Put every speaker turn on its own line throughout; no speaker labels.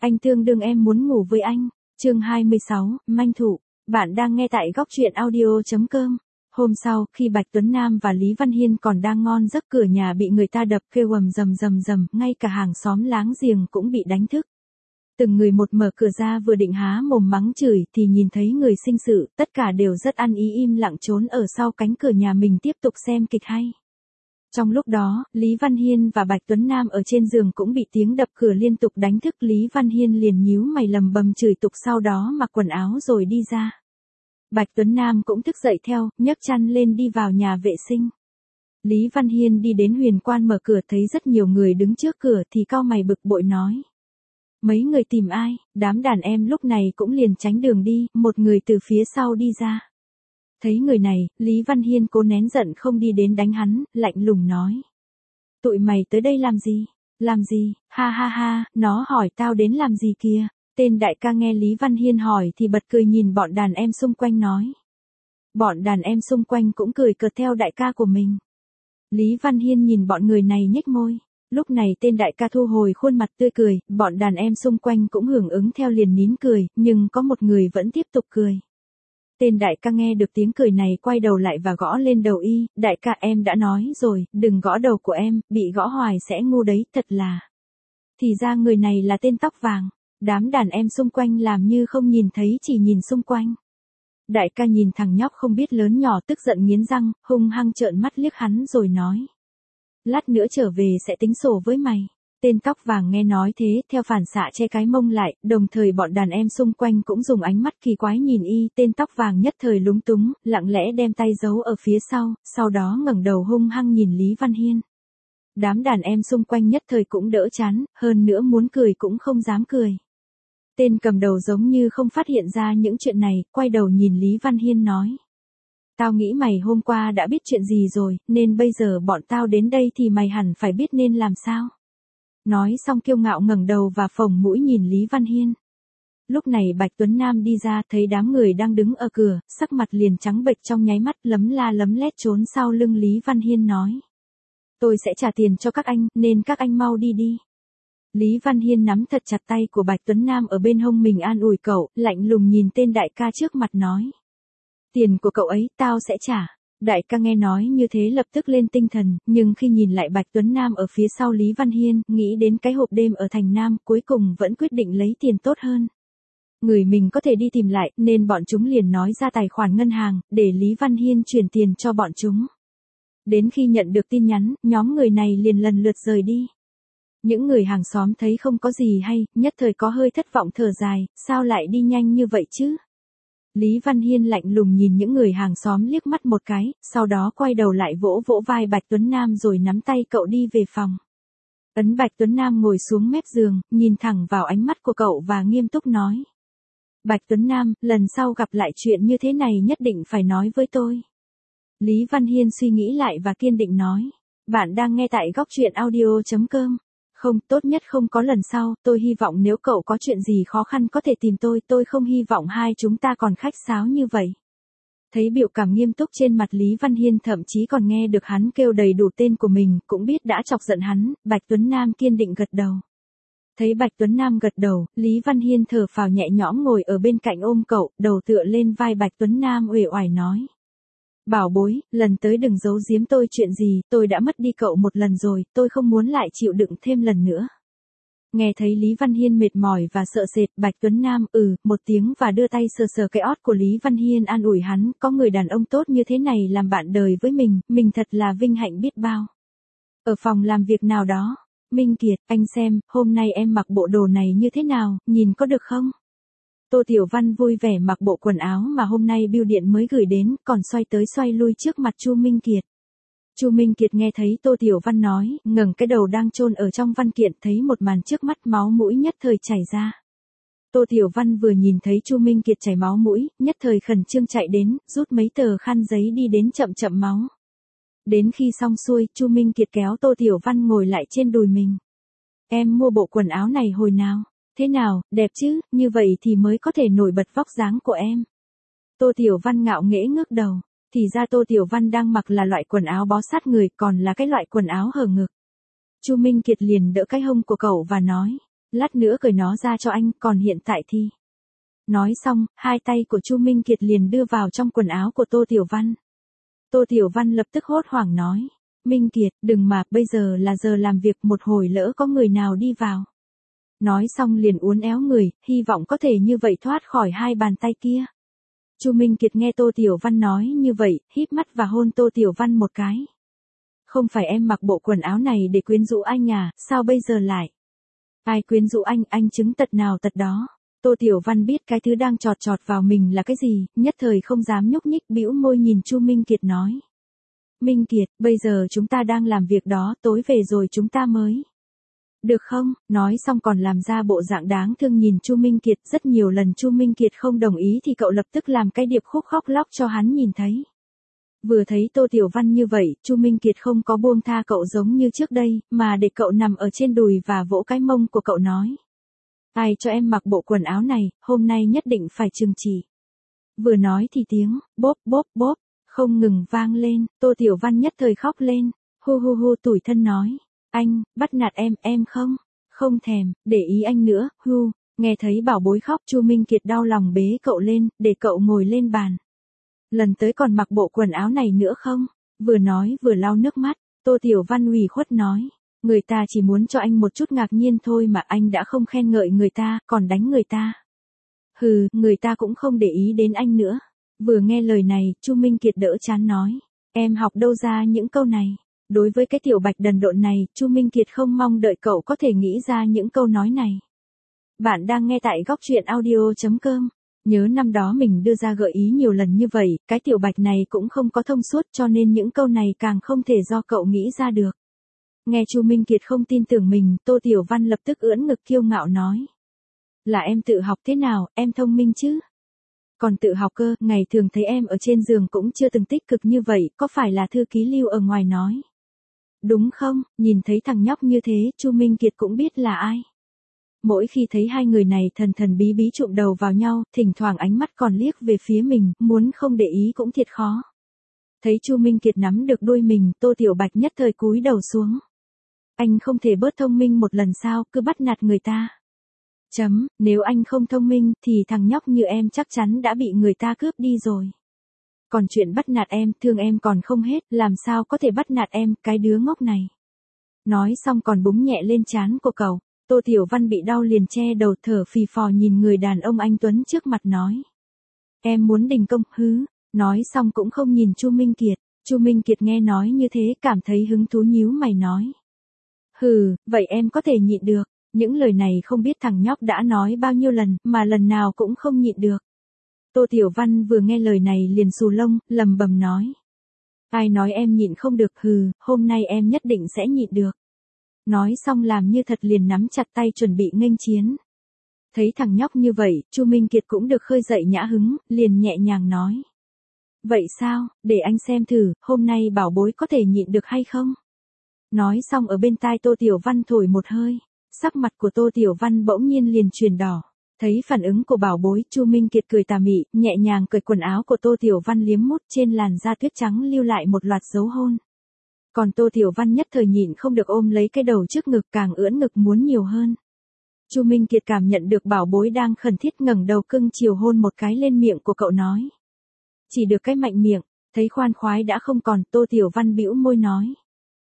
Anh tương đương em muốn ngủ với anh. Chương 26, manh thụ. Bạn đang nghe tại góc truyện audio.com. Hôm sau, khi Bạch Tuấn Nam và Lý Văn Hiên còn đang ngon giấc, cửa nhà bị người ta đập kêu ầm rầm rầm rầm, ngay cả hàng xóm láng giềng cũng bị đánh thức. Từng người một mở cửa ra, vừa định há mồm mắng chửi thì nhìn thấy người sinh sự, tất cả đều rất ăn ý im lặng trốn ở sau cánh cửa nhà mình tiếp tục xem kịch hay. Trong lúc đó, Lý Văn Hiên và Bạch Tuấn Nam ở trên giường cũng bị tiếng đập cửa liên tục đánh thức. Lý Văn Hiên liền nhíu mày lầm bầm chửi tục, sau đó mặc quần áo rồi đi ra. Bạch Tuấn Nam cũng thức dậy theo, nhấc chăn lên đi vào nhà vệ sinh. Lý Văn Hiên đi đến huyền quan mở cửa thấy rất nhiều người đứng trước cửa thì cau mày bực bội nói. Mấy người tìm ai? Đám đàn em lúc này cũng liền tránh đường đi, một người từ phía sau đi ra. Thấy người này, Lý Văn Hiên cố nén giận không đi đến đánh hắn, lạnh lùng nói. Tụi mày tới đây làm gì? Làm gì? Ha ha ha, nó hỏi tao đến làm gì kìa? Tên đại ca nghe Lý Văn Hiên hỏi thì bật cười nhìn bọn đàn em xung quanh nói. Bọn đàn em xung quanh cũng cười cợt theo đại ca của mình. Lý Văn Hiên nhìn bọn người này nhếch môi. Lúc này tên đại ca thu hồi khuôn mặt tươi cười, bọn đàn em xung quanh cũng hưởng ứng theo liền nín cười, nhưng có một người vẫn tiếp tục cười. Tên đại ca nghe được tiếng cười này quay đầu lại và gõ lên đầu y, đại ca em đã nói rồi, đừng gõ đầu của em, bị gõ hoài sẽ ngu đấy, thật là. Thì ra người này là tên tóc vàng, đám đàn em xung quanh làm như không nhìn thấy chỉ nhìn xung quanh. Đại ca nhìn thằng nhóc không biết lớn nhỏ tức giận nghiến răng, hung hăng trợn mắt liếc hắn rồi nói. Lát nữa trở về sẽ tính sổ với mày. Tên tóc vàng nghe nói thế, theo phản xạ che cái mông lại, đồng thời bọn đàn em xung quanh cũng dùng ánh mắt kỳ quái nhìn y. Tên tóc vàng nhất thời lúng túng, lặng lẽ đem tay giấu ở phía sau đó ngẩng đầu hung hăng nhìn Lý Văn Hiên. Đám đàn em xung quanh nhất thời cũng đỡ chán, hơn nữa muốn cười cũng không dám cười. Tên cầm đầu giống như không phát hiện ra những chuyện này, quay đầu nhìn Lý Văn Hiên nói. Tao nghĩ mày hôm qua đã biết chuyện gì rồi, nên bây giờ bọn tao đến đây thì mày hẳn phải biết nên làm sao. Nói xong kiêu ngạo ngẩng đầu và phồng mũi nhìn Lý Văn Hiên. Lúc này Bạch Tuấn Nam đi ra thấy đám người đang đứng ở cửa, sắc mặt liền trắng bệch trong nháy mắt, lấm la lấm lét trốn sau lưng Lý Văn Hiên nói. Tôi sẽ trả tiền cho các anh, nên các anh mau đi đi. Lý Văn Hiên nắm thật chặt tay của Bạch Tuấn Nam ở bên hông mình an ủi cậu, lạnh lùng nhìn tên đại ca trước mặt nói. Tiền của cậu ấy, tao sẽ trả. Đại ca nghe nói như thế lập tức lên tinh thần, nhưng khi nhìn lại Bạch Tuấn Nam ở phía sau Lý Văn Hiên, nghĩ đến cái hộp đêm ở thành Nam, cuối cùng vẫn quyết định lấy tiền tốt hơn. Người mình có thể đi tìm lại, nên bọn chúng liền nói ra tài khoản ngân hàng, để Lý Văn Hiên chuyển tiền cho bọn chúng. Đến khi nhận được tin nhắn, nhóm người này liền lần lượt rời đi. Những người hàng xóm thấy không có gì hay, nhất thời có hơi thất vọng thở dài, sao lại đi nhanh như vậy chứ? Lý Văn Hiên lạnh lùng nhìn những người hàng xóm liếc mắt một cái, sau đó quay đầu lại vỗ vỗ vai Bạch Tuấn Nam rồi nắm tay cậu đi về phòng. Ấn Bạch Tuấn Nam ngồi xuống mép giường, nhìn thẳng vào ánh mắt của cậu và nghiêm túc nói. Bạch Tuấn Nam, lần sau gặp lại chuyện như thế này nhất định phải nói với tôi. Lý Văn Hiên suy nghĩ lại và kiên định nói. Bạn đang nghe tại góc truyện audio.com. Không, tốt nhất không có lần sau, tôi hy vọng nếu cậu có chuyện gì khó khăn có thể tìm tôi không hy vọng hai chúng ta còn khách sáo như vậy. Thấy biểu cảm nghiêm túc trên mặt Lý Văn Hiên, thậm chí còn nghe được hắn kêu đầy đủ tên của mình, cũng biết đã chọc giận hắn, Bạch Tuấn Nam kiên định gật đầu. Thấy Bạch Tuấn Nam gật đầu, Lý Văn Hiên thở phào nhẹ nhõm ngồi ở bên cạnh ôm cậu, đầu tựa lên vai Bạch Tuấn Nam uể oải nói. Bảo bối, lần tới đừng giấu giếm tôi chuyện gì, tôi đã mất đi cậu một lần rồi, tôi không muốn lại chịu đựng thêm lần nữa. Nghe thấy Lý Văn Hiên mệt mỏi và sợ sệt, Bạch Tuấn Nam một tiếng và đưa tay sờ sờ cái ót của Lý Văn Hiên an ủi hắn, có người đàn ông tốt như thế này làm bạn đời với mình thật là vinh hạnh biết bao. Ở phòng làm việc nào đó, Minh Kiệt, anh xem, hôm nay em mặc bộ đồ này như thế nào, nhìn có được không? Tô Tiểu Văn vui vẻ mặc bộ quần áo mà hôm nay bưu điện mới gửi đến, còn xoay tới xoay lui trước mặt Chu Minh Kiệt. Chu Minh Kiệt nghe thấy Tô Tiểu Văn nói, ngẩng cái đầu đang chôn ở trong văn kiện, thấy một màn trước mắt, máu mũi nhất thời chảy ra. Tô Tiểu Văn vừa nhìn thấy Chu Minh Kiệt chảy máu mũi, nhất thời khẩn trương chạy đến, rút mấy tờ khăn giấy đi đến chậm chậm máu. Đến khi xong xuôi, Chu Minh Kiệt kéo Tô Tiểu Văn ngồi lại trên đùi mình. Em mua bộ quần áo này hồi nào? Thế nào, đẹp chứ, như vậy thì mới có thể nổi bật vóc dáng của em. Tô Tiểu Văn ngạo nghễ ngước đầu, thì ra Tô Tiểu Văn đang mặc là loại quần áo bó sát người, còn là cái loại quần áo hở ngực. Chu Minh Kiệt liền đỡ cái hông của cậu và nói, lát nữa cởi nó ra cho anh, còn hiện tại thì. Nói xong, hai tay của Chu Minh Kiệt liền đưa vào trong quần áo của Tô Tiểu Văn. Tô Tiểu Văn lập tức hốt hoảng nói. Minh Kiệt, đừng mà, bây giờ là giờ làm việc, một hồi lỡ có người nào đi vào. Nói xong liền uốn éo người, hy vọng có thể như vậy thoát khỏi hai bàn tay kia. Chu Minh Kiệt nghe Tô Tiểu Văn nói như vậy, híp mắt và hôn Tô Tiểu Văn một cái. Không phải em mặc bộ quần áo này để quyến rũ anh à, sao bây giờ lại? Ai quyến rũ anh chứng tật nào tật đó. Tô Tiểu Văn biết cái thứ đang chọt chọt vào mình là cái gì, nhất thời không dám nhúc nhích, bĩu môi nhìn Chu Minh Kiệt nói. Minh Kiệt, bây giờ chúng ta đang làm việc đó, tối về rồi chúng ta mới. Được không? Nói xong còn làm ra bộ dạng đáng thương nhìn Chu Minh Kiệt, rất nhiều lần Chu Minh Kiệt không đồng ý thì cậu lập tức làm cái điệp khúc khóc lóc cho hắn nhìn thấy. Vừa thấy Tô Tiểu Văn như vậy, Chu Minh Kiệt không có buông tha cậu giống như trước đây, mà để cậu nằm ở trên đùi và vỗ cái mông của cậu nói. Ai cho em mặc bộ quần áo này, hôm nay nhất định phải trừng trị. Vừa nói thì tiếng, bốp bốp bốp, không ngừng vang lên, Tô Tiểu Văn nhất thời khóc lên, hu hu hu tủi thân nói. Anh, bắt nạt em không thèm, để ý anh nữa, hu, nghe thấy bảo bối khóc Chu Minh Kiệt đau lòng bế cậu lên, để cậu ngồi lên bàn. Lần tới còn mặc bộ quần áo này nữa không? Vừa nói vừa lau nước mắt, Tô Tiểu Văn ủy khuất nói. Người ta chỉ muốn cho anh một chút ngạc nhiên thôi mà anh đã không khen ngợi người ta, còn đánh người ta. Hừ, người ta cũng không để ý đến anh nữa. Vừa nghe lời này, Chu Minh Kiệt đỡ chán nói. Em học đâu ra những câu này? Đối với cái tiểu bạch đần độn này, Chu Minh Kiệt không mong đợi cậu có thể nghĩ ra những câu nói này. Bạn đang nghe tại góc truyện audio.com. Nhớ năm đó mình đưa ra gợi ý nhiều lần như vậy, cái tiểu bạch này cũng không có thông suốt cho nên những câu này càng không thể do cậu nghĩ ra được. Nghe Chu Minh Kiệt không tin tưởng mình, Tô Tiểu Văn lập tức ưỡn ngực kiêu ngạo nói. Là em tự học thế nào, em thông minh chứ? Còn tự học cơ, ngày thường thấy em ở trên giường cũng chưa từng tích cực như vậy, có phải là thư ký Lưu ở ngoài nói? Đúng không, nhìn thấy thằng nhóc như thế, Chu Minh Kiệt cũng biết là ai. Mỗi khi thấy hai người này thần thần bí bí trụm đầu vào nhau, thỉnh thoảng ánh mắt còn liếc về phía mình, muốn không để ý cũng thiệt khó. Thấy Chu Minh Kiệt nắm được đuôi mình, Tô Tiểu Bạch nhất thời cúi đầu xuống. Anh không thể bớt thông minh một lần sao, cứ bắt nạt người ta. Nếu anh không thông minh, thì thằng nhóc như em chắc chắn đã bị người ta cướp đi rồi. Còn chuyện bắt nạt em, thương em còn không hết, làm sao có thể bắt nạt em, cái đứa ngốc này. Nói xong còn búng nhẹ lên trán của cậu, Tô Tiểu Văn bị đau liền che đầu thở phì phò nhìn người đàn ông anh Tuấn trước mặt nói. Em muốn đình công, hứ, nói xong cũng không nhìn Chu Minh Kiệt. Chu Minh Kiệt nghe nói như thế cảm thấy hứng thú nhíu mày nói. Hừ, vậy em có thể nhịn được. Những lời này không biết thằng nhóc đã nói bao nhiêu lần, mà lần nào cũng không nhịn được. Tô Tiểu Văn vừa nghe lời này liền xù lông, lầm bầm nói. Ai nói em nhịn không được, hừ, hôm nay em nhất định sẽ nhịn được. Nói xong làm như thật liền nắm chặt tay chuẩn bị nghênh chiến. Thấy thằng nhóc như vậy, Chu Minh Kiệt cũng được khơi dậy nhã hứng, liền nhẹ nhàng nói. Vậy sao, để anh xem thử, hôm nay bảo bối có thể nhịn được hay không? Nói xong ở bên tai Tô Tiểu Văn thổi một hơi, sắc mặt của Tô Tiểu Văn bỗng nhiên liền chuyển đỏ. Thấy phản ứng của bảo bối, Chu Minh Kiệt cười tà mị, nhẹ nhàng cởi quần áo của Tô Tiểu Văn liếm mút trên làn da tuyết trắng lưu lại một loạt dấu hôn. Còn Tô Tiểu Văn nhất thời nhịn không được ôm lấy cái đầu trước ngực càng ưỡn ngực muốn nhiều hơn. Chu Minh Kiệt cảm nhận được bảo bối đang khẩn thiết ngẩng đầu cưng chiều hôn một cái lên miệng của cậu nói. Chỉ được cái mạnh miệng, thấy khoan khoái đã không còn, Tô Tiểu Văn bĩu môi nói.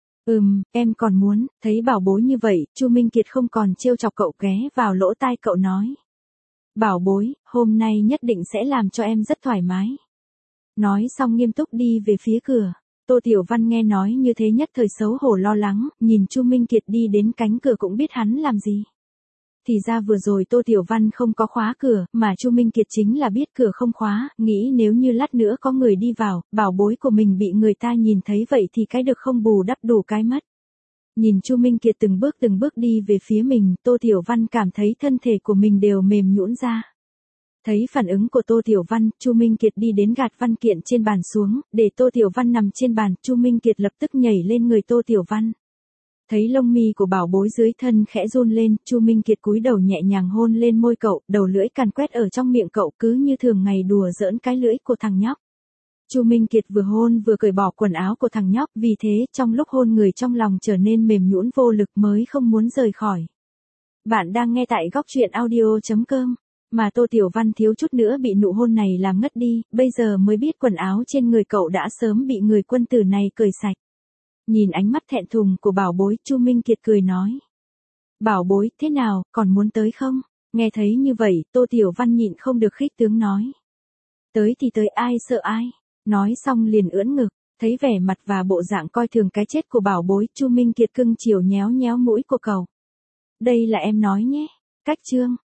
Em còn muốn, thấy bảo bối như vậy, Chu Minh Kiệt không còn trêu chọc cậu ghé vào lỗ tai cậu nói. Bảo bối, hôm nay nhất định sẽ làm cho em rất thoải mái. Nói xong nghiêm túc đi về phía cửa. Tô Tiểu Văn nghe nói như thế nhất thời xấu hổ lo lắng, nhìn Chu Minh Kiệt đi đến cánh cửa cũng biết hắn làm gì. Thì ra vừa rồi Tô Tiểu Văn không có khóa cửa, mà Chu Minh Kiệt chính là biết cửa không khóa, nghĩ nếu như lát nữa có người đi vào, bảo bối của mình bị người ta nhìn thấy vậy thì cái được không bù đắp đủ cái mất. Nhìn Chu Minh Kiệt từng bước đi về phía mình, Tô Tiểu Văn cảm thấy thân thể của mình đều mềm nhũn ra. Thấy phản ứng của Tô Tiểu Văn, Chu Minh Kiệt đi đến gạt văn kiện trên bàn xuống, để Tô Tiểu Văn nằm trên bàn, Chu Minh Kiệt lập tức nhảy lên người Tô Tiểu Văn. Thấy lông mi của bảo bối dưới thân khẽ run lên, Chu Minh Kiệt cúi đầu nhẹ nhàng hôn lên môi cậu, đầu lưỡi càn quét ở trong miệng cậu cứ như thường ngày đùa giỡn cái lưỡi của thằng nhóc. Chu Minh Kiệt vừa hôn vừa cởi bỏ quần áo của thằng nhóc, vì thế trong lúc hôn người trong lòng trở nên mềm nhũn vô lực mới không muốn rời khỏi. Bạn đang nghe tại góc truyện audio.com. Mà Tô Tiểu Văn thiếu chút nữa bị nụ hôn này làm ngất đi, bây giờ mới biết quần áo trên người cậu đã sớm bị người quân tử này cởi sạch. Nhìn ánh mắt thẹn thùng của bảo bối, Chu Minh Kiệt cười nói. Bảo bối, thế nào, còn muốn tới không? Nghe thấy như vậy, Tô Tiểu Văn nhịn không được khích tướng nói. Tới thì tới, ai sợ ai? Nói xong liền ưỡn ngực, thấy vẻ mặt và bộ dạng coi thường cái chết của bảo bối, Chu Minh Kiệt cưng chiều nhéo nhéo mũi của cậu. Đây là em nói nhé. Cách chương.